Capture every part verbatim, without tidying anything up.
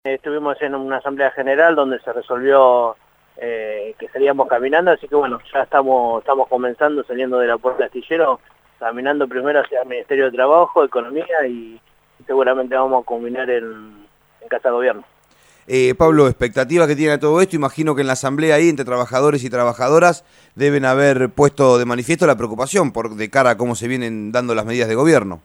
Estuvimos en una asamblea general donde se resolvió eh, que salíamos caminando, así que bueno, ya estamos estamos comenzando saliendo de la Puerta Astillero, caminando primero hacia el Ministerio de Trabajo, Economía y seguramente vamos a culminar en, en Casa de Gobierno. Eh, Pablo, expectativas que tiene todo esto, imagino que en la asamblea ahí entre trabajadores y trabajadoras deben haber puesto de manifiesto la preocupación por de cara a cómo se vienen dando las medidas de gobierno.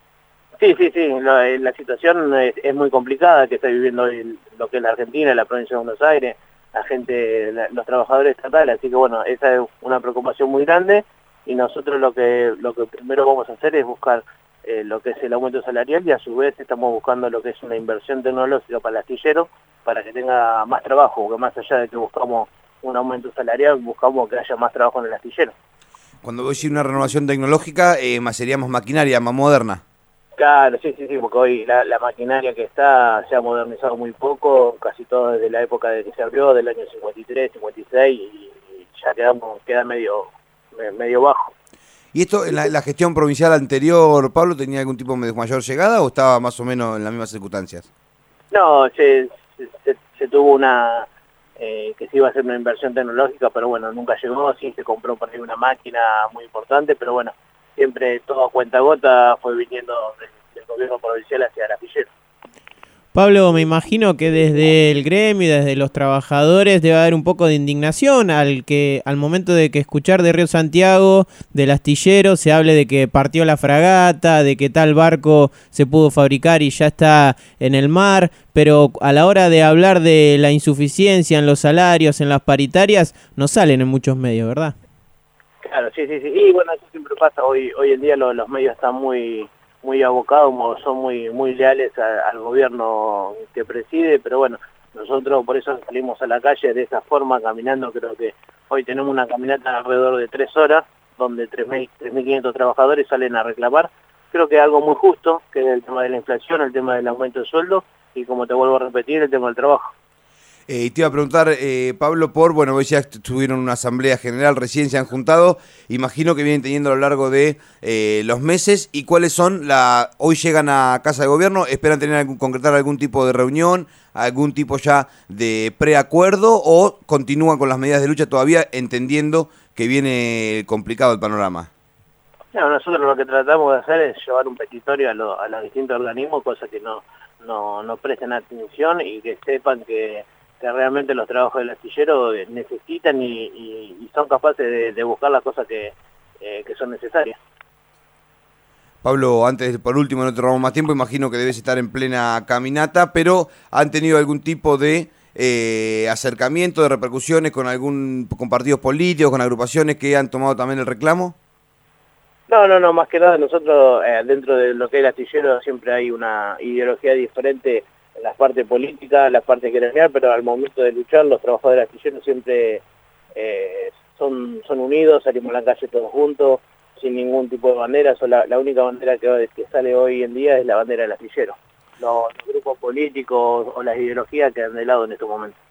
Sí, sí, sí, la, la situación es, es muy complicada que está viviendo hoy lo que es la Argentina, la provincia de Buenos Aires, la gente, la, los trabajadores estatales, así que bueno, esa es una preocupación muy grande y nosotros lo que lo que primero vamos a hacer es buscar eh, lo que es el aumento salarial y a su vez estamos buscando lo que es una inversión tecnológica para el astillero para que tenga más trabajo, porque más allá de que buscamos un aumento salarial, buscamos que haya más trabajo en el astillero. Cuando voy a decir una renovación tecnológica, eh, más sería más maquinaria, más moderna. Claro, sí, sí, sí, porque hoy la, la maquinaria que está se ha modernizado muy poco, casi todo desde la época de que se abrió, del año cincuenta y tres, cincuenta y seis, y, y ya quedamos, queda medio, medio bajo. ¿Y esto en la, la gestión provincial anterior, Pablo, tenía algún tipo de mayor llegada o estaba más o menos en las mismas circunstancias? No, se, se, se tuvo una, eh, que se iba a hacer una inversión tecnológica, pero bueno, nunca llegó, sí se compró por ahí una máquina muy importante, pero bueno, siempre todo a cuenta gota fue viniendo del, del gobierno provincial hacia el astillero. Pablo, me imagino que desde el gremio, desde los trabajadores, debe haber un poco de indignación al que al momento de que escuchar de Río Santiago, del astillero, se hable de que partió la fragata, de que tal barco se pudo fabricar y ya está en el mar, pero a la hora de hablar de la insuficiencia en los salarios, en las paritarias, no salen en muchos medios, ¿verdad? Claro, sí, sí, sí. Y bueno, eso siempre pasa. Hoy hoy en día los, los medios están muy muy abocados, son muy muy leales a, al gobierno que preside, pero bueno, nosotros por eso salimos a la calle de esa forma, caminando. Creo que hoy tenemos una caminata alrededor de tres horas, donde tres mil quinientos trabajadores salen a reclamar. Creo que es algo muy justo, que es el tema de la inflación, el tema del aumento de sueldo, y como te vuelvo a repetir, el tema del trabajo. Eh, y te iba a preguntar, eh, Pablo, por, bueno, hoy ya tuvieron una asamblea general, recién se han juntado, imagino que vienen teniendo a lo largo de eh, los meses, y cuáles son, la hoy llegan a Casa de Gobierno, esperan tener algún, concretar algún tipo de reunión, algún tipo ya de preacuerdo, o continúan con las medidas de lucha todavía, entendiendo que viene complicado el panorama. No, nosotros lo que tratamos de hacer es llevar un petitorio a, lo, a los distintos organismos, cosa que no, no, no presten atención y que sepan que que realmente los trabajos del astillero necesitan y, y, y son capaces de, de buscar las cosas que, eh, que son necesarias. Pablo, antes, por último, no te robamos más tiempo, imagino que debes estar en plena caminata, pero ¿han tenido algún tipo de eh, acercamiento, de repercusiones con algún con partidos políticos, con agrupaciones que han tomado también el reclamo? No, no, no, más que nada nosotros eh, dentro de lo que es el astillero siempre hay una ideología diferente en las partes políticas, en las partes gremial, pero al momento de luchar los trabajadores astilleros siempre eh, son, son unidos, salimos a la calle todos juntos, sin ningún tipo de bandera. So, la, la única bandera que, que sale hoy en día es la bandera del astillero. Los, los grupos políticos o las ideologías quedan de lado en estos momentos.